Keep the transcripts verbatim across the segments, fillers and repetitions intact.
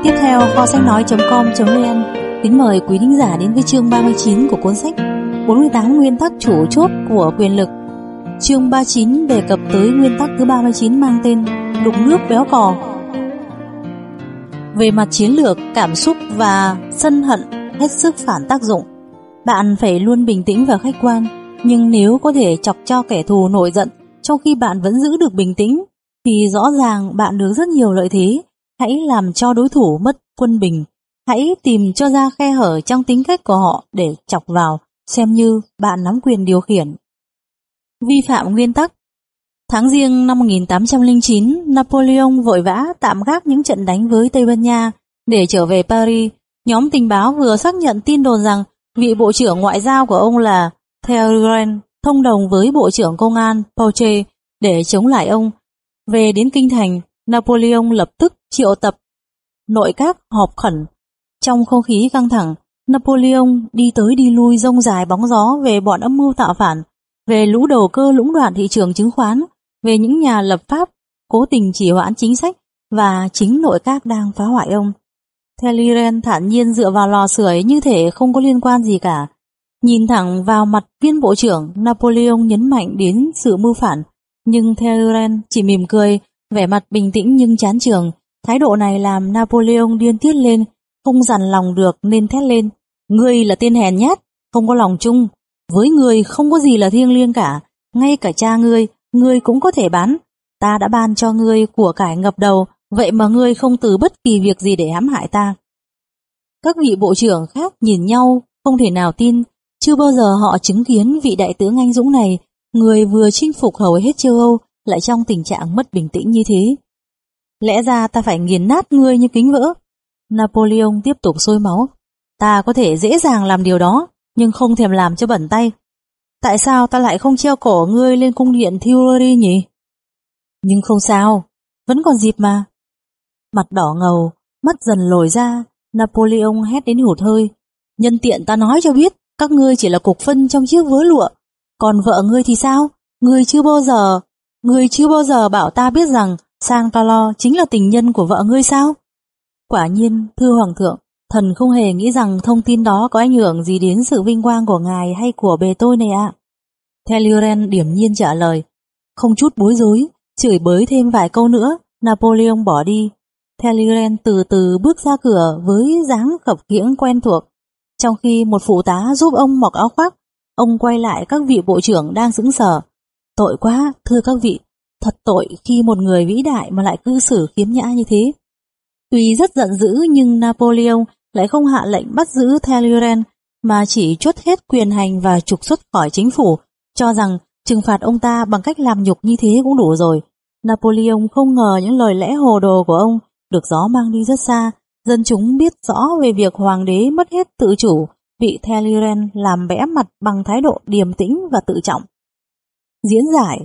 Tiếp theo, kho sách nói chấm com chấm vn kính mời quý thính giả đến với chương ba mươi chín của cuốn sách bốn mươi tám nguyên tắc chủ chốt của quyền lực. Chương ba mươi chín đề cập tới nguyên tắc thứ ba mươi chín mang tên đục nước béo cò. Về mặt chiến lược, cảm xúc và sân hận hết sức phản tác dụng. Bạn phải luôn bình tĩnh và khách quan, nhưng nếu có thể chọc cho kẻ thù nổi giận trong khi bạn vẫn giữ được bình tĩnh, thì rõ ràng bạn được rất nhiều lợi thế. Hãy làm cho đối thủ mất quân bình. Hãy tìm cho ra khe hở trong tính cách của họ để chọc vào, xem như bạn nắm quyền điều khiển. Vi phạm nguyên tắc. Tháng Giêng năm một nghìn tám trăm lẻ chín, Napoleon vội vã tạm gác những trận đánh với Tây Ban Nha để trở về Paris. Nhóm tình báo vừa xác nhận tin đồn rằng vị bộ trưởng ngoại giao của ông là Talleyrand thông đồng với bộ trưởng công an Fouché để chống lại ông. Về đến kinh thành, Napoleon lập tức triệu tập nội các họp khẩn. Trong không khí căng thẳng, Napoleon đi tới đi lui rông dài bóng gió về bọn âm mưu tạo phản, về lũ đầu cơ lũng đoạn thị trường chứng khoán, về những nhà lập pháp cố tình trì hoãn chính sách và chính nội các đang phá hoại ông. Talleyrand thản nhiên dựa vào lò sưởi như thể không có liên quan gì cả. Nhìn thẳng vào mặt viên bộ trưởng, Napoleon nhấn mạnh đến sự mưu phản, nhưng Talleyrand chỉ mỉm cười, vẻ mặt bình tĩnh nhưng chán chường. Thái độ này làm Napoleon điên tiết lên, không dằn lòng được nên thét lên: "Ngươi là tên hèn nhát, không có lòng chung. Với ngươi không có gì là thiêng liêng cả, ngay cả cha ngươi, ngươi cũng có thể bán. Ta đã ban cho ngươi của cải ngập đầu, vậy mà ngươi không từ bất kỳ việc gì để hãm hại ta." Các vị bộ trưởng khác nhìn nhau, không thể nào tin. Chưa bao giờ họ chứng kiến vị đại tướng anh dũng này, người vừa chinh phục hầu hết châu Âu, lại trong tình trạng mất bình tĩnh như thế. "Lẽ ra ta phải nghiền nát ngươi như kính vỡ." Napoleon tiếp tục sôi máu. "Ta có thể dễ dàng làm điều đó, nhưng không thèm làm cho bẩn tay. Tại sao ta lại không treo cổ ngươi lên cung điện Tuileries nhỉ?" "Nhưng không sao, vẫn còn dịp mà." Mặt đỏ ngầu, mắt dần lồi ra, Napoleon hét đến hụt hơi: "Nhân tiện ta nói cho biết, các ngươi chỉ là cục phân trong chiếc vớ lụa. Còn vợ ngươi thì sao? Ngươi chưa bao giờ, ngươi chưa bao giờ bảo ta biết rằng Saint-Malo chính là tình nhân của vợ ngươi sao?" "Quả nhiên, thưa Hoàng thượng, thần không hề nghĩ rằng thông tin đó có ảnh hưởng gì đến sự vinh quang của ngài hay của bề tôi này ạ." Talleyrand điềm nhiên trả lời. Không chút bối rối, chửi bới thêm vài câu nữa, Napoleon bỏ đi. Talleyrand từ từ bước ra cửa với dáng khập khiễng quen thuộc. Trong khi một phụ tá giúp ông mặc áo khoác, ông quay lại các vị bộ trưởng đang sững sờ. "Tội quá, thưa các vị, thật tội khi một người vĩ đại mà lại cư xử khiếm nhã như thế." Tuy rất giận dữ nhưng Napoleon lại không hạ lệnh bắt giữ Talleyrand mà chỉ truất hết quyền hành và trục xuất khỏi chính phủ, cho rằng trừng phạt ông ta bằng cách làm nhục như thế cũng đủ rồi. Napoleon không ngờ những lời lẽ hồ đồ của ông được gió mang đi rất xa. Dân chúng biết rõ về việc hoàng đế mất hết tự chủ, bị Talleyrand làm bẽ mặt bằng thái độ điềm tĩnh và tự trọng. Diễn giải.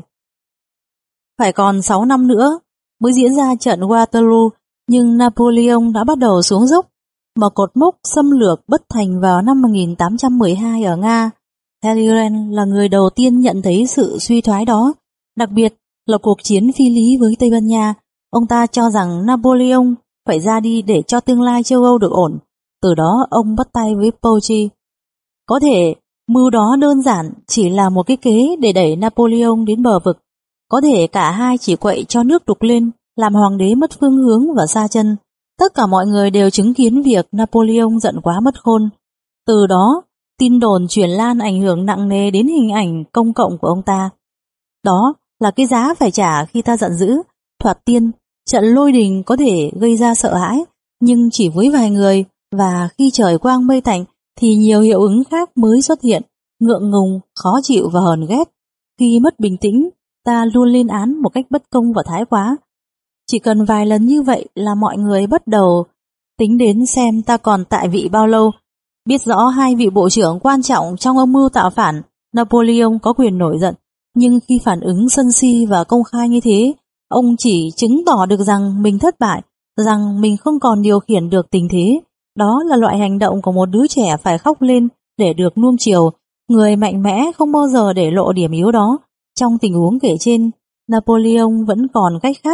Phải còn sáu năm nữa mới diễn ra trận Waterloo, nhưng Napoleon đã bắt đầu xuống dốc. Một cột mốc xâm lược bất thành vào năm một nghìn tám trăm mười hai ở Nga. Talleyrand là người đầu tiên nhận thấy sự suy thoái đó, đặc biệt là cuộc chiến phi lý với Tây Ban Nha. Ông ta cho rằng Napoleon phải ra đi để cho tương lai châu Âu được ổn. Từ đó ông bắt tay với Fouché. Có thể mưu đó đơn giản chỉ là một cái kế để đẩy Napoleon đến bờ vực. Có thể cả hai chỉ quậy cho nước đục lên, làm hoàng đế mất phương hướng và sa chân. Tất cả mọi người đều chứng kiến việc Napoleon giận quá mất khôn. Từ đó, tin đồn truyền lan ảnh hưởng nặng nề đến hình ảnh công cộng của ông ta. Đó là cái giá phải trả khi ta giận dữ. Thoạt tiên, trận lôi đình có thể gây ra sợ hãi, nhưng chỉ với vài người, và khi trời quang mây tạnh thì nhiều hiệu ứng khác mới xuất hiện, ngượng ngùng, khó chịu và hờn ghét. Khi mất bình tĩnh, ta luôn lên án một cách bất công và thái quá. Chỉ cần vài lần như vậy là mọi người bắt đầu tính đến xem ta còn tại vị bao lâu. Biết rõ hai vị bộ trưởng quan trọng trong âm mưu tạo phản, Napoleon có quyền nổi giận, nhưng khi phản ứng sân si và công khai như thế, ông chỉ chứng tỏ được rằng mình thất bại, rằng mình không còn điều khiển được tình thế. Đó là loại hành động của một đứa trẻ phải khóc lên để được nuông chiều. Người mạnh mẽ không bao giờ để lộ điểm yếu đó. Trong tình huống kể trên, Napoleon vẫn còn cách khác.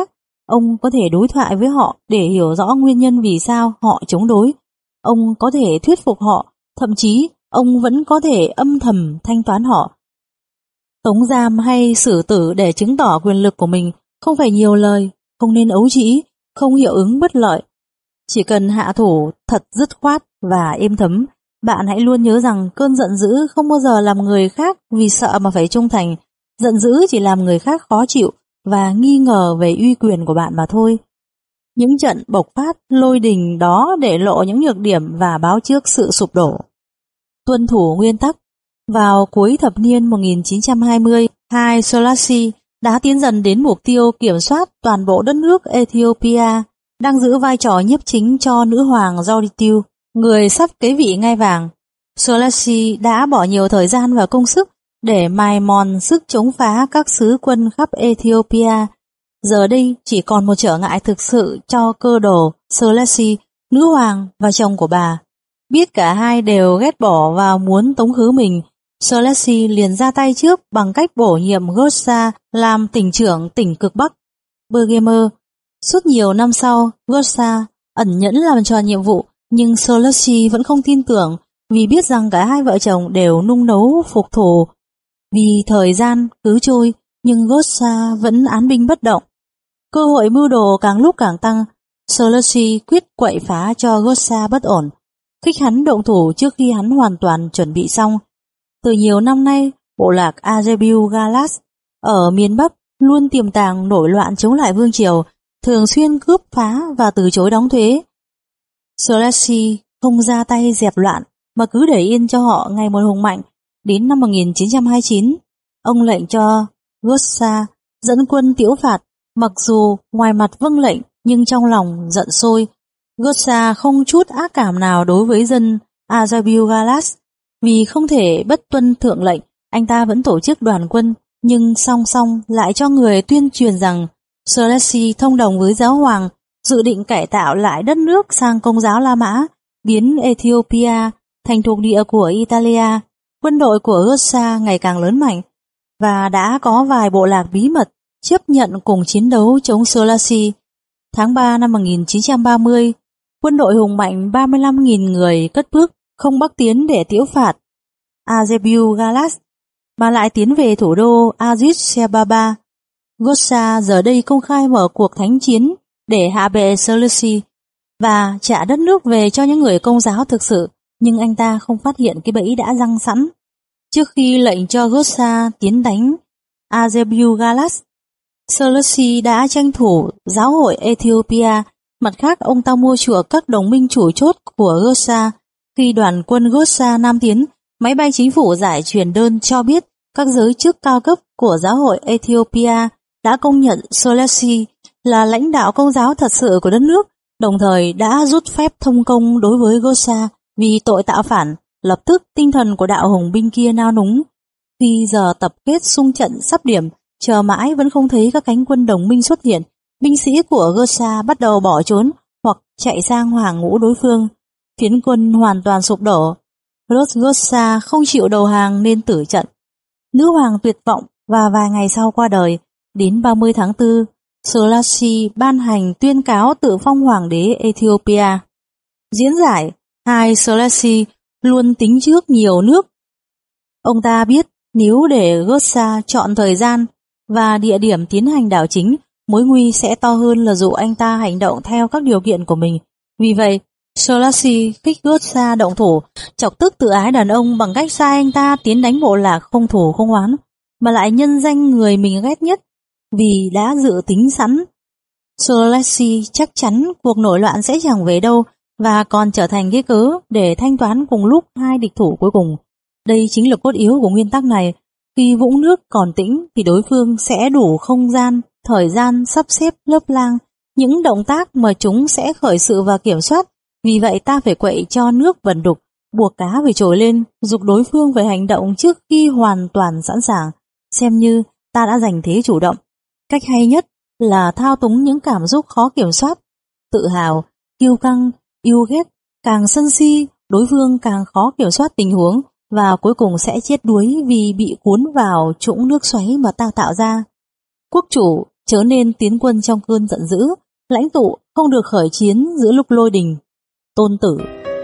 Ông có thể đối thoại với họ để hiểu rõ nguyên nhân vì sao họ chống đối. Ông có thể thuyết phục họ, thậm chí ông vẫn có thể âm thầm thanh toán họ. Tống giam hay xử tử để chứng tỏ quyền lực của mình không phải nhiều lời, không nên ấu trĩ, không hiệu ứng bất lợi. Chỉ cần hạ thủ thật dứt khoát và êm thấm, bạn hãy luôn nhớ rằng cơn giận dữ không bao giờ làm người khác vì sợ mà phải trung thành. Giận dữ chỉ làm người khác khó chịu và nghi ngờ về uy quyền của bạn mà thôi. Những trận bộc phát lôi đình đó để lộ những nhược điểm và báo trước sự sụp đổ. Tuân thủ nguyên tắc. Vào cuối thập niên một nghìn chín trăm hai mươi, Haile Selassie đã tiến dần đến mục tiêu kiểm soát toàn bộ đất nước Ethiopia, đang giữ vai trò nhiếp chính cho nữ hoàng Joditiu, người sắp kế vị ngai vàng. Selassie đã bỏ nhiều thời gian và công sức để mài mòn sức chống phá các sứ quân khắp Ethiopia. Giờ đây chỉ còn một trở ngại thực sự cho cơ đồ Selassie, nữ hoàng và chồng của bà. Biết cả hai đều ghét bỏ và muốn tống khứ mình, Selassie liền ra tay trước bằng cách bổ nhiệm Gotsa làm tỉnh trưởng tỉnh cực Bắc, Bergemer. Suốt nhiều năm sau, Gotsa ẩn nhẫn làm tròn nhiệm vụ, nhưng Selassie vẫn không tin tưởng vì biết rằng cả hai vợ chồng đều nung nấu phục thù. Vì thời gian cứ trôi, nhưng Gotsa vẫn án binh bất động. Cơ hội mưu đồ càng lúc càng tăng, Selassie quyết quậy phá cho Gotsa bất ổn, khích hắn động thủ trước khi hắn hoàn toàn chuẩn bị xong. Từ nhiều năm nay, bộ lạc Azebil Galas ở miền Bắc luôn tiềm tàng nổi loạn chống lại vương triều, thường xuyên cướp phá và từ chối đóng thuế. Selassie không ra tay dẹp loạn mà cứ để yên cho họ ngày một hùng mạnh. Đến năm một nghìn chín trăm hai mươi chín, ông lệnh cho Gotsa dẫn quân tiễu phạt, mặc dù ngoài mặt vâng lệnh nhưng trong lòng giận sôi. Gotsa không chút ác cảm nào đối với dân Azebil Galas. Vì không thể bất tuân thượng lệnh, anh ta vẫn tổ chức đoàn quân, nhưng song song lại cho người tuyên truyền rằng Selassie thông đồng với giáo hoàng, dự định cải tạo lại đất nước sang công giáo La Mã, biến Ethiopia thành thuộc địa của Italia. Quân đội của Gotsa ngày càng lớn mạnh, và đã có vài bộ lạc bí mật chấp nhận cùng chiến đấu chống Selassie. Tháng ba năm một nghìn chín trăm ba mươi, quân đội hùng mạnh ba mươi lăm nghìn người cất bước không bắc tiến để tiễu phạt Azebil Galas, mà lại tiến về thủ đô Addis Ababa. Gotsa giờ đây công khai mở cuộc thánh chiến để hạ bệ Selassie và trả đất nước về cho những người công giáo thực sự, nhưng anh ta không phát hiện cái bẫy đã giăng sẵn. Trước khi lệnh cho Gotsa tiến đánh Azebil Galas, Selassie đã tranh thủ giáo hội Ethiopia. Mặt khác, ông ta mua chuộc các đồng minh chủ chốt của Gotsa. Khi đoàn quân Gotsa nam tiến, máy bay chính phủ giải truyền đơn cho biết các giới chức cao cấp của giáo hội Ethiopia đã công nhận Selassie là lãnh đạo công giáo thật sự của đất nước, đồng thời đã rút phép thông công đối với Gotsa vì tội tạo phản. Lập tức tinh thần của đạo hùng binh kia nao núng. Khi giờ tập kết xung trận sắp điểm, chờ mãi vẫn không thấy các cánh quân đồng minh xuất hiện, binh sĩ của Gotsa bắt đầu bỏ trốn hoặc chạy sang hàng ngũ đối phương. Phiến quân hoàn toàn sụp đổ. Gotsa không chịu đầu hàng nên tử trận. Nữ hoàng tuyệt vọng và vài ngày sau qua đời. Đến ba mươi tháng tư, Selassie ban hành tuyên cáo tự phong hoàng đế Ethiopia. Diễn giải, Haile Selassie luôn tính trước nhiều nước. Ông ta biết nếu để Gotsa chọn thời gian và địa điểm tiến hành đảo chính, mối nguy sẽ to hơn là dụ anh ta hành động theo các điều kiện của mình. Vì vậy, Selassie khích Gotsa động thủ, chọc tức tự ái đàn ông bằng cách sai anh ta tiến đánh bộ lạc không thù không oán, mà lại nhân danh người mình ghét nhất vì đã dự tính sẵn. Selassie chắc chắn cuộc nổi loạn sẽ chẳng về đâu và còn trở thành cái cớ để thanh toán cùng lúc hai địch thủ cuối cùng. Đây chính là cốt yếu của nguyên tắc này. Khi vũng nước còn tĩnh thì đối phương sẽ đủ không gian, thời gian sắp xếp lớp lang những động tác mà chúng sẽ khởi sự và kiểm soát. Vì vậy ta phải quậy cho nước vần đục, buộc cá phải trồi lên, giục đối phương phải hành động trước khi hoàn toàn sẵn sàng, xem như ta đã giành thế chủ động. Cách hay nhất là thao túng những cảm xúc khó kiểm soát, tự hào, kiêu căng, yêu ghét, càng sân si, đối phương càng khó kiểm soát tình huống và cuối cùng sẽ chết đuối vì bị cuốn vào trũng nước xoáy mà ta tạo ra. Quốc chủ chớ nên tiến quân trong cơn giận dữ, lãnh tụ không được khởi chiến giữa lúc lôi đình. Tôn Tử.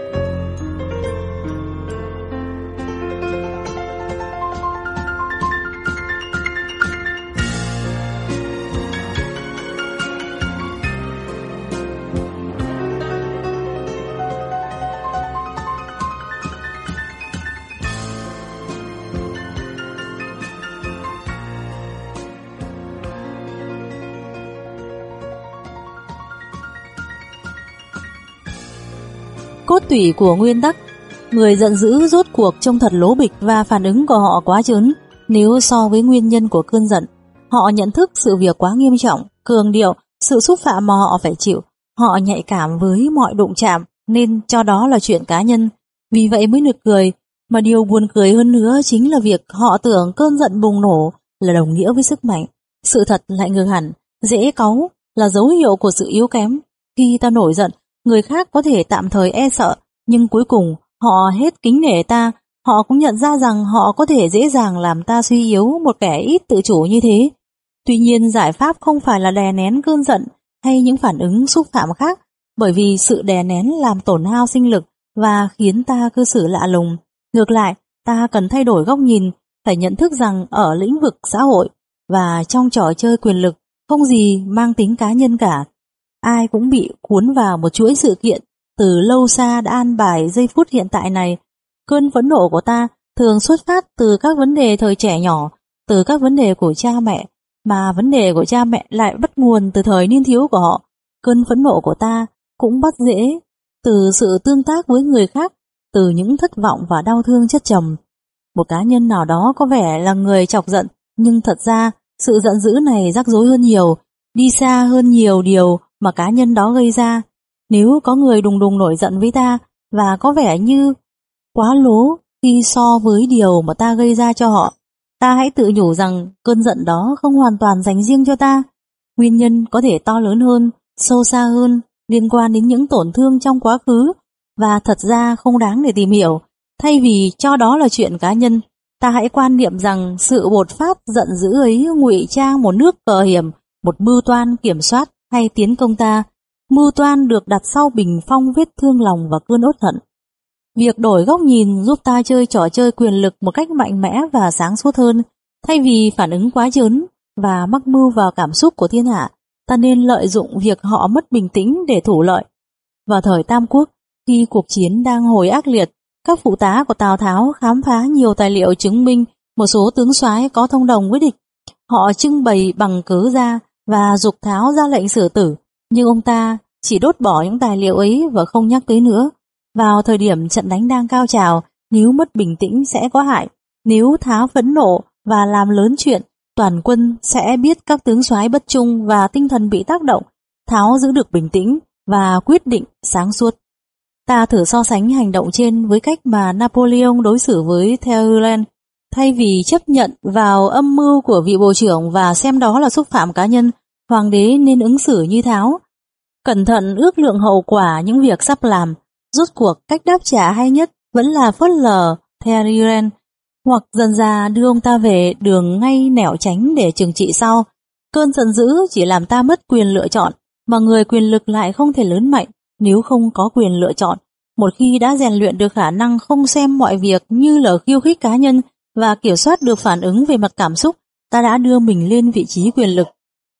Cốt tủy của nguyên tắc, người giận dữ rốt cuộc trông thật lố bịch và phản ứng của họ quá chớn. Nếu so với nguyên nhân của cơn giận, họ nhận thức sự việc quá nghiêm trọng, cường điệu sự xúc phạm mà họ phải chịu. Họ nhạy cảm với mọi đụng chạm nên cho đó là chuyện cá nhân. Vì vậy mới nực cười. Mà điều buồn cười hơn nữa chính là việc họ tưởng cơn giận bùng nổ là đồng nghĩa với sức mạnh. Sự thật lại ngược hẳn. Dễ cáu là dấu hiệu của sự yếu kém. Khi ta nổi giận, người khác có thể tạm thời e sợ, nhưng cuối cùng họ hết kính nể ta. Họ cũng nhận ra rằng họ có thể dễ dàng làm ta suy yếu một kẻ ít tự chủ như thế. Tuy nhiên giải pháp không phải là đè nén cơn giận hay những phản ứng xúc phạm khác, bởi vì sự đè nén làm tổn hao sinh lực và khiến ta cư xử lạ lùng. Ngược lại, ta cần thay đổi góc nhìn, phải nhận thức rằng ở lĩnh vực xã hội và trong trò chơi quyền lực không gì mang tính cá nhân cả. Ai cũng bị cuốn vào một chuỗi sự kiện từ lâu xa đã an bài giây phút hiện tại này. Cơn phẫn nộ của ta thường xuất phát từ các vấn đề thời trẻ nhỏ, từ các vấn đề của cha mẹ, mà vấn đề của cha mẹ lại bắt nguồn từ thời niên thiếu của họ. Cơn phẫn nộ của ta cũng bắt rễ từ sự tương tác với người khác, từ những thất vọng và đau thương chất chồng. Một cá nhân nào đó có vẻ là người chọc giận, nhưng thật ra sự giận dữ này rắc rối hơn nhiều, đi xa hơn nhiều điều mà cá nhân đó gây ra. Nếu có người đùng đùng nổi giận với ta và có vẻ như quá lố khi so với điều mà ta gây ra cho họ, ta hãy tự nhủ rằng cơn giận đó không hoàn toàn dành riêng cho ta. Nguyên nhân có thể to lớn hơn, sâu xa hơn, liên quan đến những tổn thương trong quá khứ và thật ra không đáng để tìm hiểu. Thay vì cho đó là chuyện cá nhân, ta hãy quan niệm rằng sự bột phát giận dữ ấy ngụy trang một nước cờ hiểm, một mưu toan kiểm soát hay tiến công ta. Mưu toan được đặt sau bình phong vết thương lòng và cơn uất hận. Việc đổi góc nhìn giúp ta chơi trò chơi quyền lực một cách mạnh mẽ và sáng suốt hơn. Thay vì phản ứng quá chớn và mắc mưu vào cảm xúc của thiên hạ, ta nên lợi dụng việc họ mất bình tĩnh để thủ lợi. Vào thời Tam Quốc, khi cuộc chiến đang hồi ác liệt, các phụ tá của Tào Tháo khám phá nhiều tài liệu chứng minh một số tướng soái có thông đồng với địch. Họ trưng bày bằng cớ ra và giục Tháo ra lệnh xử tử, nhưng ông ta chỉ đốt bỏ những tài liệu ấy và không nhắc tới nữa. Vào thời điểm trận đánh đang cao trào, nếu mất bình tĩnh sẽ có hại. Nếu Tháo phẫn nộ và làm lớn chuyện, toàn quân sẽ biết các tướng soái bất trung và tinh thần bị tác động. Tháo giữ được bình tĩnh và quyết định sáng suốt. Ta thử so sánh hành động trên với cách mà Napoleon đối xử với Talleyrand. Thay vì chấp nhận vào âm mưu của vị bộ trưởng và xem đó là xúc phạm cá nhân, hoàng đế nên ứng xử như Tháo. Cẩn thận ước lượng hậu quả những việc sắp làm. Rốt cuộc cách đáp trả hay nhất vẫn là phớt lờ Talleyrand, hoặc dần dà đưa ông ta về đường ngay nẻo tránh để trừng trị sau. Cơn giận dữ chỉ làm ta mất quyền lựa chọn, mà người quyền lực lại không thể lớn mạnh nếu không có quyền lựa chọn. Một khi đã rèn luyện được khả năng không xem mọi việc như là khiêu khích cá nhân và kiểm soát được phản ứng về mặt cảm xúc, ta đã đưa mình lên vị trí quyền lực.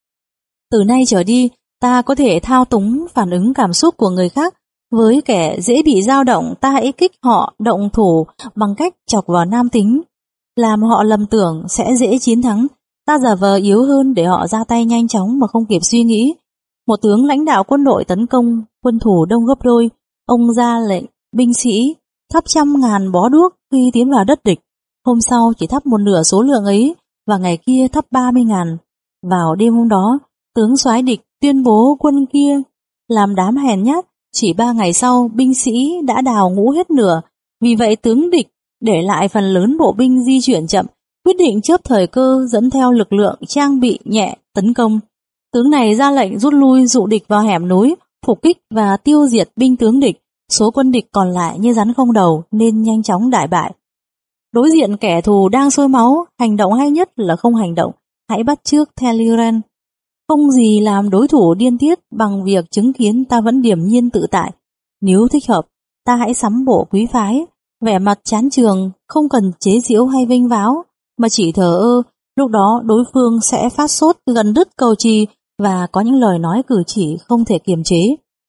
Từ nay trở đi, ta có thể thao túng phản ứng cảm xúc của người khác. Với kẻ dễ bị dao động, ta hãy kích họ động thủ bằng cách chọc vào nam tính, làm họ lầm tưởng sẽ dễ chiến thắng. Ta giả vờ yếu hơn để họ ra tay nhanh chóng mà không kịp suy nghĩ. Một tướng lãnh đạo quân đội tấn công quân thủ đông gấp đôi, ông ra lệnh binh sĩ thắp trăm ngàn bó đuốc khi tiến vào đất địch. Hôm sau chỉ thắp một nửa số lượng ấy và ngày kia thắp ba mươi ngàn. Vào đêm hôm đó, tướng soái địch tuyên bố quân kia làm đám hèn nhát. Chỉ ba ngày sau, binh sĩ đã đào ngũ hết nửa. Vì vậy tướng địch để lại phần lớn bộ binh di chuyển chậm, quyết định chớp thời cơ dẫn theo lực lượng trang bị nhẹ tấn công. Tướng này ra lệnh rút lui, dụ địch vào hẻm núi, phục kích và tiêu diệt binh tướng địch. Số quân địch còn lại như rắn không đầu nên nhanh chóng đại bại. Đối diện kẻ thù đang sôi máu, hành động hay nhất là không hành động. Hãy bắt chước Talleyrand. Không gì làm đối thủ điên tiết bằng việc chứng kiến ta vẫn điềm nhiên tự tại. Nếu thích hợp, ta hãy sắm bộ quý phái, vẻ mặt chán chường, không cần chế giễu hay vênh váo, mà chỉ thờ ơ. Lúc đó đối phương sẽ phát sốt gần đứt cầu trì và có những lời nói cử chỉ không thể kiềm chế.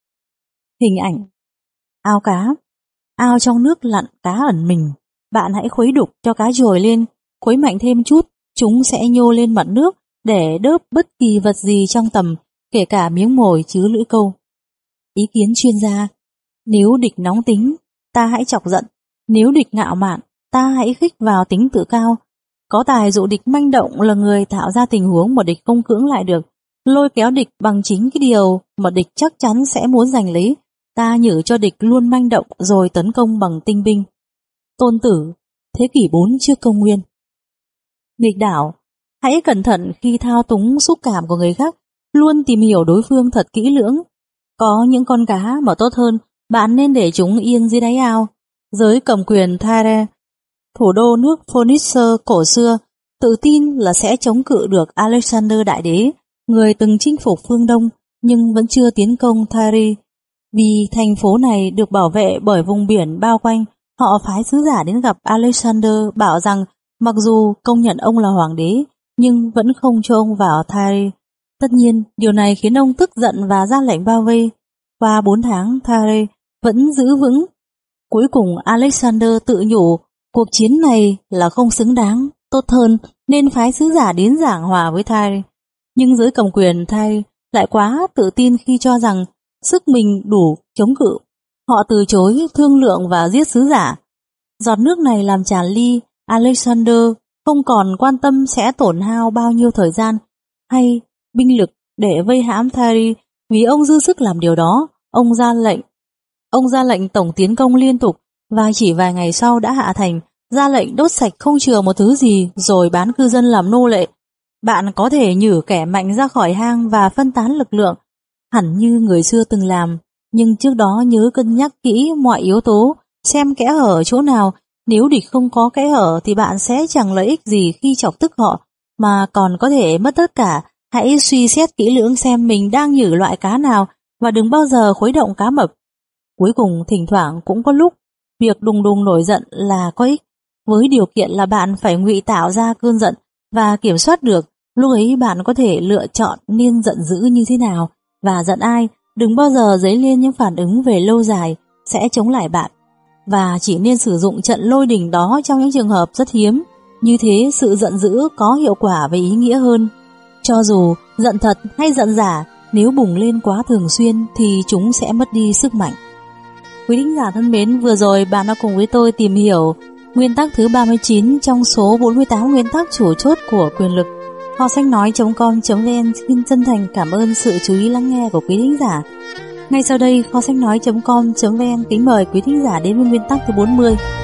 Hình ảnh ao cá. Ao trong nước lặn cá ẩn mình. Bạn hãy khuấy đục cho cá trồi lên, khuấy mạnh thêm chút, chúng sẽ nhô lên mặt nước để đớp bất kỳ vật gì trong tầm, kể cả miếng mồi chứa lưỡi câu. Ý kiến chuyên gia: nếu địch nóng tính, ta hãy chọc giận; nếu địch ngạo mạn, ta hãy khích vào tính tự cao. Có tài dụ địch manh động là người tạo ra tình huống mà địch không cưỡng lại được, lôi kéo địch bằng chính cái điều mà địch chắc chắn sẽ muốn giành lấy. Ta nhử cho địch luôn manh động rồi tấn công bằng tinh binh. Tôn Tử, thế kỷ bốn trước công nguyên. Nghịch đảo, hãy cẩn thận khi thao túng xúc cảm của người khác, luôn tìm hiểu đối phương thật kỹ lưỡng. Có những con cá mà tốt hơn, bạn nên để chúng yên dưới đáy ao. Giới cầm quyền Tyre, thủ đô nước Phoenix cổ xưa, tự tin là sẽ chống cự được Alexander Đại Đế, người từng chinh phục phương Đông nhưng vẫn chưa tiến công Tyre. Vì thành phố này được bảo vệ bởi vùng biển bao quanh, họ phái sứ giả đến gặp Alexander bảo rằng mặc dù công nhận ông là hoàng đế nhưng vẫn không cho ông vào Tyre. Tất nhiên, điều này khiến ông tức giận và ra lệnh bao vây. Qua bốn tháng, Tyre vẫn giữ vững. Cuối cùng Alexander tự nhủ cuộc chiến này là không xứng đáng, tốt hơn nên phái sứ giả đến giảng hòa với Tyre. Nhưng giới cầm quyền Tyre lại quá tự tin khi cho rằng sức mình đủ chống cự. Họ từ chối thương lượng và giết sứ giả. Giọt nước này làm tràn ly, Alexander không còn quan tâm sẽ tổn hao bao nhiêu thời gian hay binh lực để vây hãm Tyre. Vì ông dư sức làm điều đó, ông ra lệnh. Ông ra lệnh tổng tiến công liên tục và chỉ vài ngày sau đã hạ thành, ra lệnh đốt sạch không chừa một thứ gì rồi bán cư dân làm nô lệ. Bạn có thể nhử kẻ mạnh ra khỏi hang và phân tán lực lượng, hẳn như người xưa từng làm, nhưng trước đó nhớ cân nhắc kỹ mọi yếu tố, xem kẽ hở ở chỗ nào. Nếu địch không có kẽ hở thì bạn sẽ chẳng lợi ích gì khi chọc tức họ, mà còn có thể mất tất cả. Hãy suy xét kỹ lưỡng xem mình đang nhử loại cá nào và đừng bao giờ khuấy động cá mập. Cuối cùng thỉnh thoảng cũng có lúc việc đùng đùng nổi giận là có ích, với điều kiện là bạn phải ngụy tạo ra cơn giận và kiểm soát được. Lúc ấy bạn có thể lựa chọn nên giận dữ như thế nào và giận ai. Đừng bao giờ dấy lên những phản ứng về lâu dài sẽ chống lại bạn, và chỉ nên sử dụng trận lôi đình đó trong những trường hợp rất hiếm. Như thế sự giận dữ có hiệu quả và ý nghĩa hơn. Cho dù giận thật hay giận giả, nếu bùng lên quá thường xuyên thì chúng sẽ mất đi sức mạnh. Quý thính giả thân mến, vừa rồi bạn đã cùng với tôi tìm hiểu nguyên tắc thứ ba mươi chín trong số bốn mươi tám nguyên tắc chủ chốt của quyền lực. Kho sách nói chấm com chấm vn xin chân thành cảm ơn sự chú ý lắng nghe của quý thính giả. Ngay sau đây, kho sách nói chấm com chấm vn kính mời quý thính giả đến với nguyên tắc thứ bốn mươi.